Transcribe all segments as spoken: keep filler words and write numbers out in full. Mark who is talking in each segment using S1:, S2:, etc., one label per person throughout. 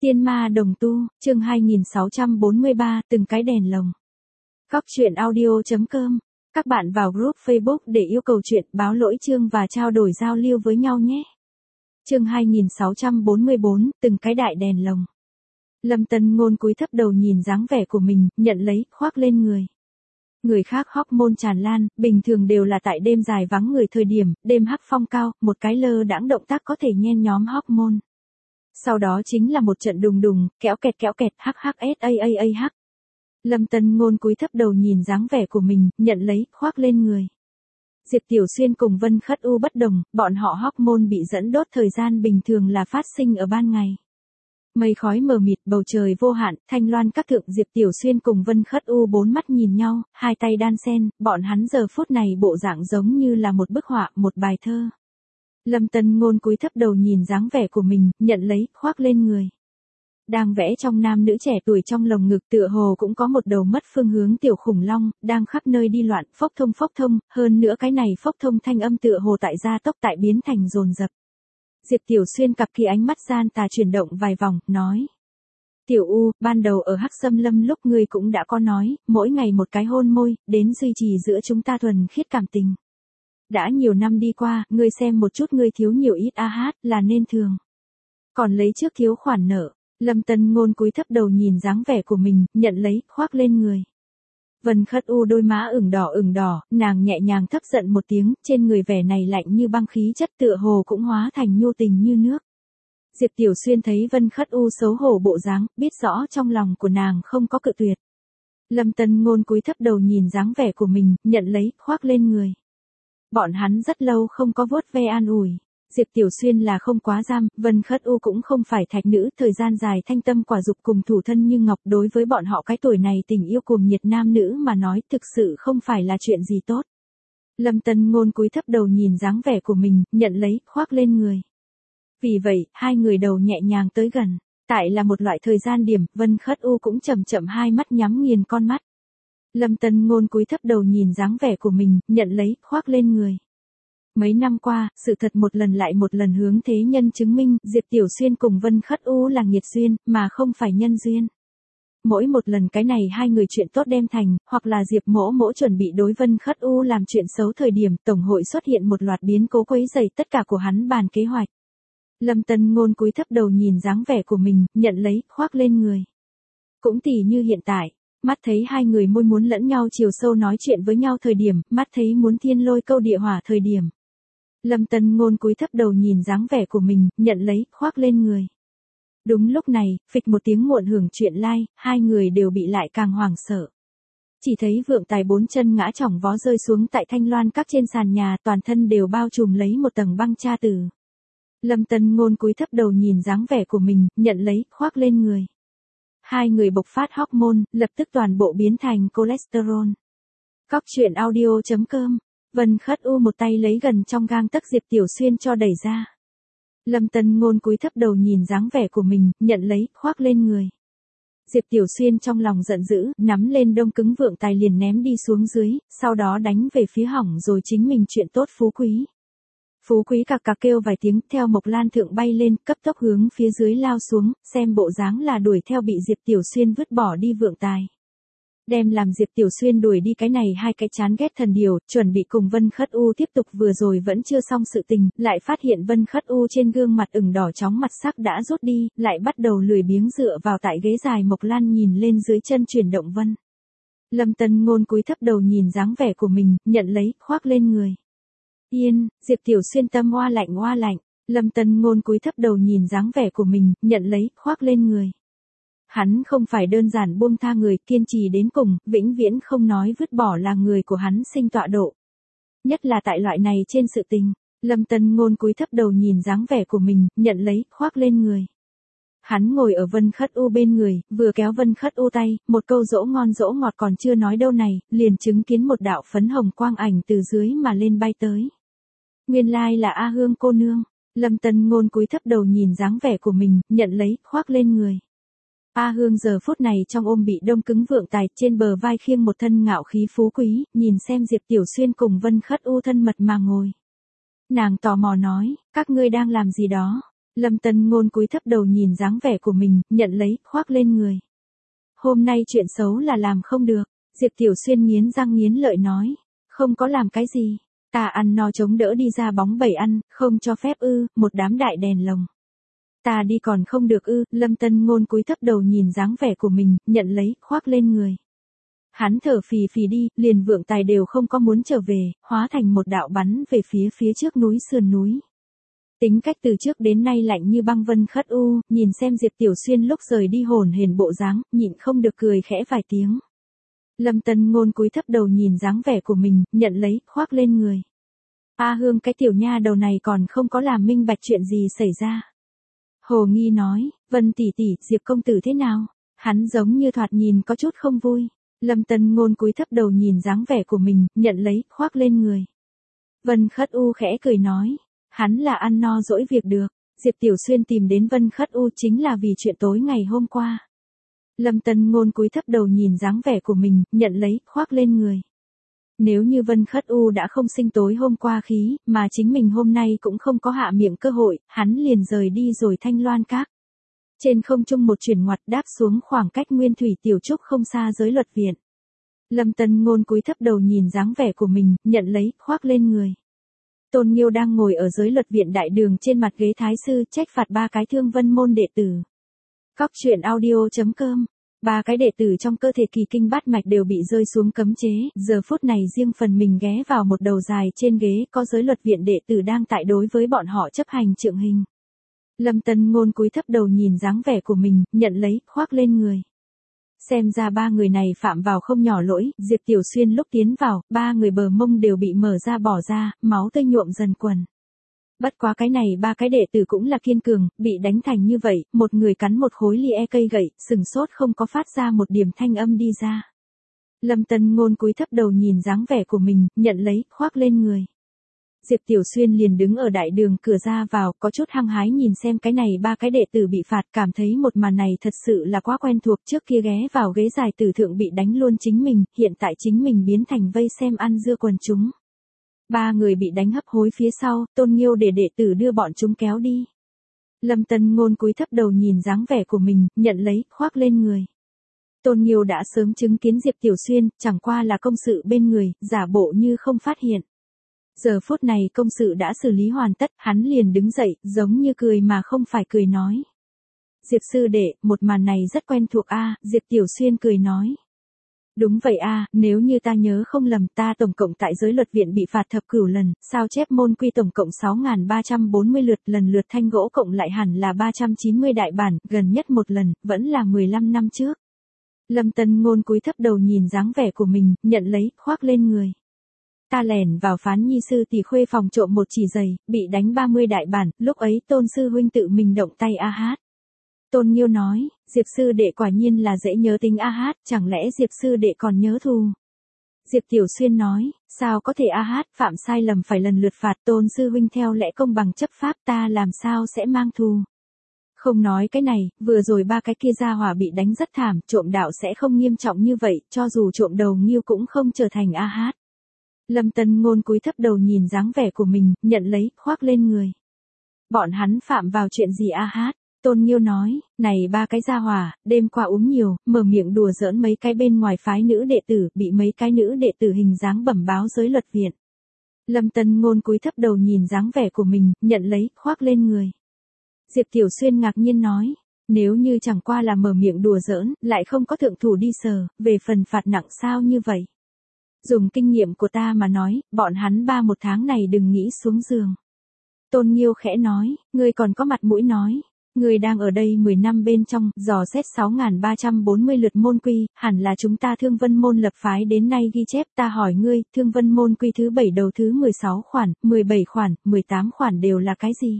S1: Tiên ma đồng tu, chương hai nghìn sáu trăm bốn mươi ba, từng cái đèn lồng. Cóc truyện audio chấm com. Các bạn vào group Facebook để yêu cầu chuyện, báo lỗi chương và trao đổi giao lưu với nhau nhé. Chương hai nghìn sáu trăm bốn mươi bốn, từng cái đại đèn lồng. Lâm Tân Ngôn cúi thấp đầu nhìn dáng vẻ của mình, nhận lấy, khoác lên người. Người khác hormone tràn lan, bình thường đều là tại đêm dài vắng người thời điểm, đêm hắc phong cao, một cái lơ đãng động tác có thể nhen nhóm hormone. Sau đó chính là một trận đùng đùng, kéo kẹt kéo kẹt, hắc hắc s a a a hắc. Lâm Tân Ngôn cúi thấp đầu nhìn dáng vẻ của mình, nhận lấy, khoác lên người. Diệp Tiểu Xuyên cùng Vân Khất U bất đồng, bọn họ hormone bị dẫn đốt thời gian bình thường là phát sinh ở ban ngày. Mây khói mờ mịt, bầu trời vô hạn, thanh loan các thượng. Diệp Tiểu Xuyên cùng Vân Khất U bốn mắt nhìn nhau, hai tay đan sen, bọn hắn giờ phút này bộ dạng giống như là một bức họa, một bài thơ. Lâm Tân Ngôn cúi thấp đầu nhìn dáng vẻ của mình, nhận lấy, khoác lên người. Đang vẽ trong nam nữ trẻ tuổi trong lồng ngực tựa hồ cũng có một đầu mất phương hướng tiểu khủng long, đang khắp nơi đi loạn, phốc thông phốc thông, hơn nữa cái này phốc thông thanh âm tựa hồ tại gia tốc tại biến thành dồn dập. Diệp Tiểu Xuyên cặp kỳ ánh mắt gian tà chuyển động vài vòng, nói. Tiểu U, ban đầu ở Hắc Xâm Lâm lúc ngươi cũng đã có nói, mỗi ngày một cái hôn môi, đến duy trì giữa chúng ta thuần khiết cảm tình. Đã nhiều năm đi qua, ngươi xem một chút ngươi thiếu nhiều ít a hát, là nên thường. Còn lấy trước thiếu khoản nợ, Lâm Tân Ngôn cúi thấp đầu nhìn dáng vẻ của mình, nhận lấy, khoác lên người. Vân Khất U đôi má ửng đỏ ửng đỏ, nàng nhẹ nhàng thấp giận một tiếng, trên người vẻ này lạnh như băng khí chất tựa hồ cũng hóa thành nhu tình như nước. Diệp Tiểu Xuyên thấy Vân Khất U xấu hổ bộ dáng, biết rõ trong lòng của nàng không có cự tuyệt. Lâm Tân Ngôn cúi thấp đầu nhìn dáng vẻ của mình, nhận lấy, khoác lên người. Bọn hắn rất lâu không có vuốt ve an ủi. Diệp Tiểu Xuyên là không quá giam, Vân Khất U cũng không phải thạch nữ, thời gian dài thanh tâm quả dục cùng thủ thân như ngọc, đối với bọn họ cái tuổi này tình yêu cuồng nhiệt nam nữ mà nói thực sự không phải là chuyện gì tốt. Lâm Tân Ngôn cúi thấp đầu nhìn dáng vẻ của mình, nhận lấy, khoác lên người. Vì vậy, hai người đầu nhẹ nhàng tới gần. Tại là một loại thời gian điểm, Vân Khất U cũng chậm chậm hai mắt nhắm nghiền con mắt. Lâm Tân Ngôn cúi thấp đầu nhìn dáng vẻ của mình, nhận lấy, khoác lên người. Mấy năm qua, sự thật một lần lại một lần hướng thế nhân chứng minh, Diệp Tiểu Xuyên cùng Vân Khất U là nghiệt duyên, mà không phải nhân duyên. Mỗi một lần cái này hai người chuyện tốt đem thành, hoặc là Diệp Mỗ Mỗ chuẩn bị đối Vân Khất U làm chuyện xấu thời điểm, tổng hội xuất hiện một loạt biến cố quấy rầy tất cả của hắn bàn kế hoạch. Lâm Tân Ngôn cúi thấp đầu nhìn dáng vẻ của mình, nhận lấy, khoác lên người. Cũng tỉ như hiện tại. Mắt thấy hai người môi muốn lẫn nhau chiều sâu nói chuyện với nhau thời điểm, mắt thấy muốn thiên lôi câu địa hỏa thời điểm. Lâm Tân Ngôn cúi thấp đầu nhìn dáng vẻ của mình, nhận lấy, khoác lên người. Đúng lúc này, phịch một tiếng muộn hưởng chuyện lai, like, hai người đều bị lại càng hoảng sợ. Chỉ thấy Vượng Tài bốn chân ngã chỏng vó rơi xuống tại thanh loan các trên sàn nhà, toàn thân đều bao trùm lấy một tầng băng cha tử. Lâm Tân Ngôn cúi thấp đầu nhìn dáng vẻ của mình, nhận lấy, khoác lên người. Hai người bộc phát hormone, lập tức toàn bộ biến thành cholesterol. Cóc truyện audio chấm com. Vân Khất U một tay lấy gần trong gang tấc Diệp Tiểu Xuyên cho đẩy ra. Lâm Tân Ngôn cúi thấp đầu nhìn dáng vẻ của mình, nhận lấy, khoác lên người. Diệp Tiểu Xuyên trong lòng giận dữ, nắm lên đông cứng Vượng Tài liền ném đi xuống dưới, sau đó đánh về phía hỏng rồi chính mình chuyện tốt Phú Quý. Phú Quý cặc cặc kêu vài tiếng, theo Mộc Lan thượng bay lên, cấp tốc hướng phía dưới lao xuống, xem bộ dáng là đuổi theo bị Diệp Tiểu Xuyên vứt bỏ đi Vượng Tài. Đem làm Diệp Tiểu Xuyên đuổi đi cái này hai cái chán ghét thần điều, chuẩn bị cùng Vân Khất U tiếp tục vừa rồi vẫn chưa xong sự tình, lại phát hiện Vân Khất U trên gương mặt ửng đỏ chóng mặt sắc đã rút đi, lại bắt đầu lười biếng dựa vào tại ghế dài. Mộc Lan nhìn lên dưới chân chuyển động Vân. Lâm Tân Ngôn cúi thấp đầu nhìn dáng vẻ của mình, nhận lấy, khoác lên người. Yên, Diệp Tiểu Xuyên tâm oa lạnh oa lạnh, Lâm Tân Ngôn cúi thấp đầu nhìn dáng vẻ của mình, nhận lấy, khoác lên người. Hắn không phải đơn giản buông tha người, kiên trì đến cùng, vĩnh viễn không nói vứt bỏ là người của hắn sinh tọa độ. Nhất là tại loại này trên sự tình, Lâm Tân Ngôn cúi thấp đầu nhìn dáng vẻ của mình, nhận lấy, khoác lên người. Hắn ngồi ở Vân Khất U bên người, vừa kéo Vân Khất U tay, một câu dỗ ngon dỗ ngọt còn chưa nói đâu này, liền chứng kiến một đạo phấn hồng quang ảnh từ dưới mà lên bay tới. Nguyên lai là A Hương cô nương. Lâm Tân Ngôn cúi thấp đầu nhìn dáng vẻ của mình, nhận lấy, khoác lên người. A Hương giờ phút này trong ôm bị đông cứng Vượng Tài, trên bờ vai khiêng một thân ngạo khí Phú Quý, nhìn xem Diệp Tiểu Xuyên cùng Vân Khất U thân mật mà ngồi. Nàng tò mò nói, các ngươi đang làm gì đó? Lâm Tân Ngôn cúi thấp đầu nhìn dáng vẻ của mình, nhận lấy, khoác lên người. Hôm nay chuyện xấu là làm không được, Diệp Tiểu Xuyên nghiến răng nghiến lợi nói. Không có làm cái gì, ta ăn no chống đỡ đi ra bóng bẩy ăn, không cho phép ư, một đám đại đèn lồng. Ta đi còn không được ư, Lâm Tân Ngôn cúi thấp đầu nhìn dáng vẻ của mình, nhận lấy, khoác lên người. Hắn thở phì phì đi, liền vượng tài đều không có muốn trở về, hóa thành một đạo bắn về phía phía trước núi sườn núi. Tính cách từ trước đến nay lạnh như băng Vân Khất U, nhìn xem Diệp Tiểu Xuyên lúc rời đi hồn hển bộ dáng, nhịn không được cười khẽ vài tiếng. Lâm Tân Ngôn cúi thấp đầu nhìn dáng vẻ của mình, nhận lấy, khoác lên người. A Hương cái tiểu nha đầu này còn không có làm minh bạch chuyện gì xảy ra. Hồ Nghi nói, Vân tỷ tỷ, Diệp công tử thế nào? Hắn giống như thoạt nhìn có chút không vui. Lâm Tân Ngôn cúi thấp đầu nhìn dáng vẻ của mình, nhận lấy, khoác lên người. Vân Khất U khẽ cười nói, hắn là ăn no dỗi việc được. Diệp Tiểu Xuyên tìm đến Vân Khất U chính là vì chuyện tối ngày hôm qua. Lâm Tân Ngôn cúi thấp đầu nhìn dáng vẻ của mình, nhận lấy, khoác lên người. Nếu như Vân Khất U đã không sinh tối hôm qua khí, mà chính mình hôm nay cũng không có hạ miệng cơ hội, hắn liền rời đi rồi Thanh Loan Các. Trên không trung một chuyển ngoặt đáp xuống khoảng cách Nguyên Thủy Tiểu Trúc không xa Giới Luật Viện. Lâm Tân Ngôn cúi thấp đầu nhìn dáng vẻ của mình, nhận lấy, khoác lên người. Tôn Nghiêu đang ngồi ở Giới Luật Viện đại đường trên mặt ghế thái sư trách phạt ba cái Thương Vân môn đệ tử. Cóc truyện audio chấm com. Ba cái đệ tử trong cơ thể kỳ kinh bát mạch đều bị rơi xuống cấm chế, giờ phút này riêng phần mình ghé vào một đầu dài trên ghế có Giới Luật Viện đệ tử đang tại đối với bọn họ chấp hành trượng hình. Lâm Tân Ngôn cúi thấp đầu nhìn dáng vẻ của mình, nhận lấy, khoác lên người. Xem ra ba người này phạm vào không nhỏ lỗi, Diệp Tiểu Xuyên lúc tiến vào, ba người bờ mông đều bị mở ra bỏ ra, máu tươi nhuộm dần quần. Bất quá cái này ba cái đệ tử cũng là kiên cường, bị đánh thành như vậy, một người cắn một khối lie cây gậy, sừng sốt không có phát ra một điểm thanh âm đi ra. Lâm Tân Ngôn cúi thấp đầu nhìn dáng vẻ của mình, nhận lấy, khoác lên người. Diệp Tiểu Xuyên liền đứng ở đại đường cửa ra vào, có chút hăng hái nhìn xem cái này ba cái đệ tử bị phạt, cảm thấy một màn này thật sự là quá quen thuộc, trước kia ghé vào ghế dài tử thượng bị đánh luôn chính mình, hiện tại chính mình biến thành vây xem ăn dưa quần chúng. Ba người bị đánh hấp hối phía sau, Tôn Nghiêu để đệ tử đưa bọn chúng kéo đi. Lâm Tân Ngôn cúi thấp đầu nhìn dáng vẻ của mình, nhận lấy, khoác lên người. Tôn Nghiêu đã sớm chứng kiến Diệp Tiểu Xuyên, chẳng qua là công sự bên người, giả bộ như không phát hiện. Giờ phút này công sự đã xử lý hoàn tất, hắn liền đứng dậy, giống như cười mà không phải cười nói. Diệp sư đệ, một màn này rất quen thuộc a, Diệp Tiểu Xuyên cười nói. Đúng vậy a, nếu như ta nhớ không lầm ta tổng cộng tại Giới Luật Viện bị phạt thập cửu lần, sao chép môn quy tổng cộng sáu nghìn ba trăm bốn mươi lượt, lần lượt thanh gỗ cộng lại hẳn là ba trăm chín mươi đại bản, gần nhất một lần, vẫn là mười lăm năm trước. Lâm Tân Ngôn cúi thấp đầu nhìn dáng vẻ của mình, nhận lấy, khoác lên người. Ta lẻn vào Phán Nhi sư tỷ khuê phòng trộm một chỉ giày, bị đánh ba mươi đại bản, lúc ấy Tôn sư huynh tự mình động tay a hát. Tôn Nghiêu nói, Diệp sư đệ quả nhiên là dễ nhớ tính a hát, chẳng lẽ Diệp sư đệ còn nhớ thù. Diệp Tiểu Xuyên nói, sao có thể a hát, phạm sai lầm phải lần lượt phạt, Tôn sư huynh theo lẽ công bằng chấp pháp, ta làm sao sẽ mang thù. Không nói cái này, vừa rồi ba cái kia gia hỏa bị đánh rất thảm, trộm đạo sẽ không nghiêm trọng như vậy, cho dù trộm đầu Nghiêu cũng không trở thành a hát. Lâm Tân Ngôn cúi thấp đầu nhìn dáng vẻ của mình, nhận lấy, khoác lên người. Bọn hắn phạm vào chuyện gì a hát? Tôn Nghiêu nói, này ba cái gia hỏa, đêm qua uống nhiều, mở miệng đùa giỡn mấy cái bên ngoài phái nữ đệ tử, bị mấy cái nữ đệ tử hình dáng bẩm báo Giới Luật Viện. Lâm Tân Ngôn cúi thấp đầu nhìn dáng vẻ của mình, nhận lấy, khoác lên người. Diệp Tiểu Xuyên ngạc nhiên nói, nếu như chẳng qua là mở miệng đùa giỡn, lại không có thượng thủ đi sờ, về phần phạt nặng sao như vậy? Dùng kinh nghiệm của ta mà nói, bọn hắn ba một tháng này đừng nghĩ xuống giường. Tôn Nghiêu khẽ nói, ngươi còn có mặt mũi nói. Ngươi đang ở đây mười năm bên trong, dò xét sáu nghìn ba trăm bốn mươi lượt môn quy, hẳn là chúng ta Thương Vân môn lập phái đến nay ghi chép, ta hỏi ngươi, Thương Vân môn quy thứ bảy đầu thứ mười sáu khoản, mười bảy khoản, mười tám khoản đều là cái gì?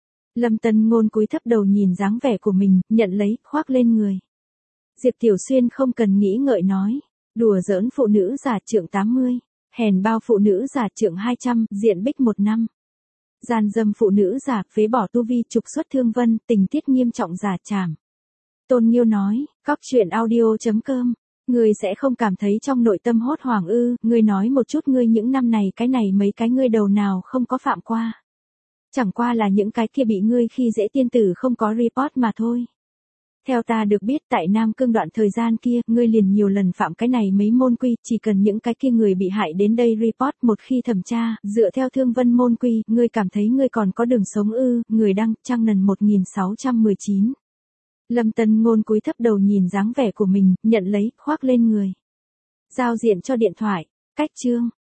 S1: Lâm Tân Ngôn cúi thấp đầu nhìn dáng vẻ của mình, nhận lấy, khoác lên người. Diệp Tiểu Xuyên không cần nghĩ ngợi nói, đùa giỡn phụ nữ giả trượng tám mươi, hèn bao phụ nữ giả trượng hai trăm, diện bích một năm. Gian dâm phụ nữ giả, phế bỏ tu vi, trục xuất Thương Vân, tình tiết nghiêm trọng giả trảm. Tôn Nghiêu nói, cóc truyện audio chấm com, ngươi sẽ không cảm thấy trong nội tâm hốt hoảng ư, ngươi nói một chút ngươi những năm này cái này mấy cái ngươi đầu nào không có phạm qua. Chẳng qua là những cái kia bị ngươi khi dễ tiên tử không có report mà thôi. Theo ta được biết tại Nam Cương đoạn thời gian kia, ngươi liền nhiều lần phạm cái này mấy môn quy, chỉ cần những cái kia người bị hại đến đây report một khi thẩm tra, dựa theo thương vân môn quy, ngươi cảm thấy ngươi còn có đường sống ư, người đăng, Trang Nần một nghìn sáu trăm mười chín. Lâm Tân Ngôn cúi thấp đầu nhìn dáng vẻ của mình, nhận lấy, khoác lên người. Giao diện cho điện thoại, cách chương.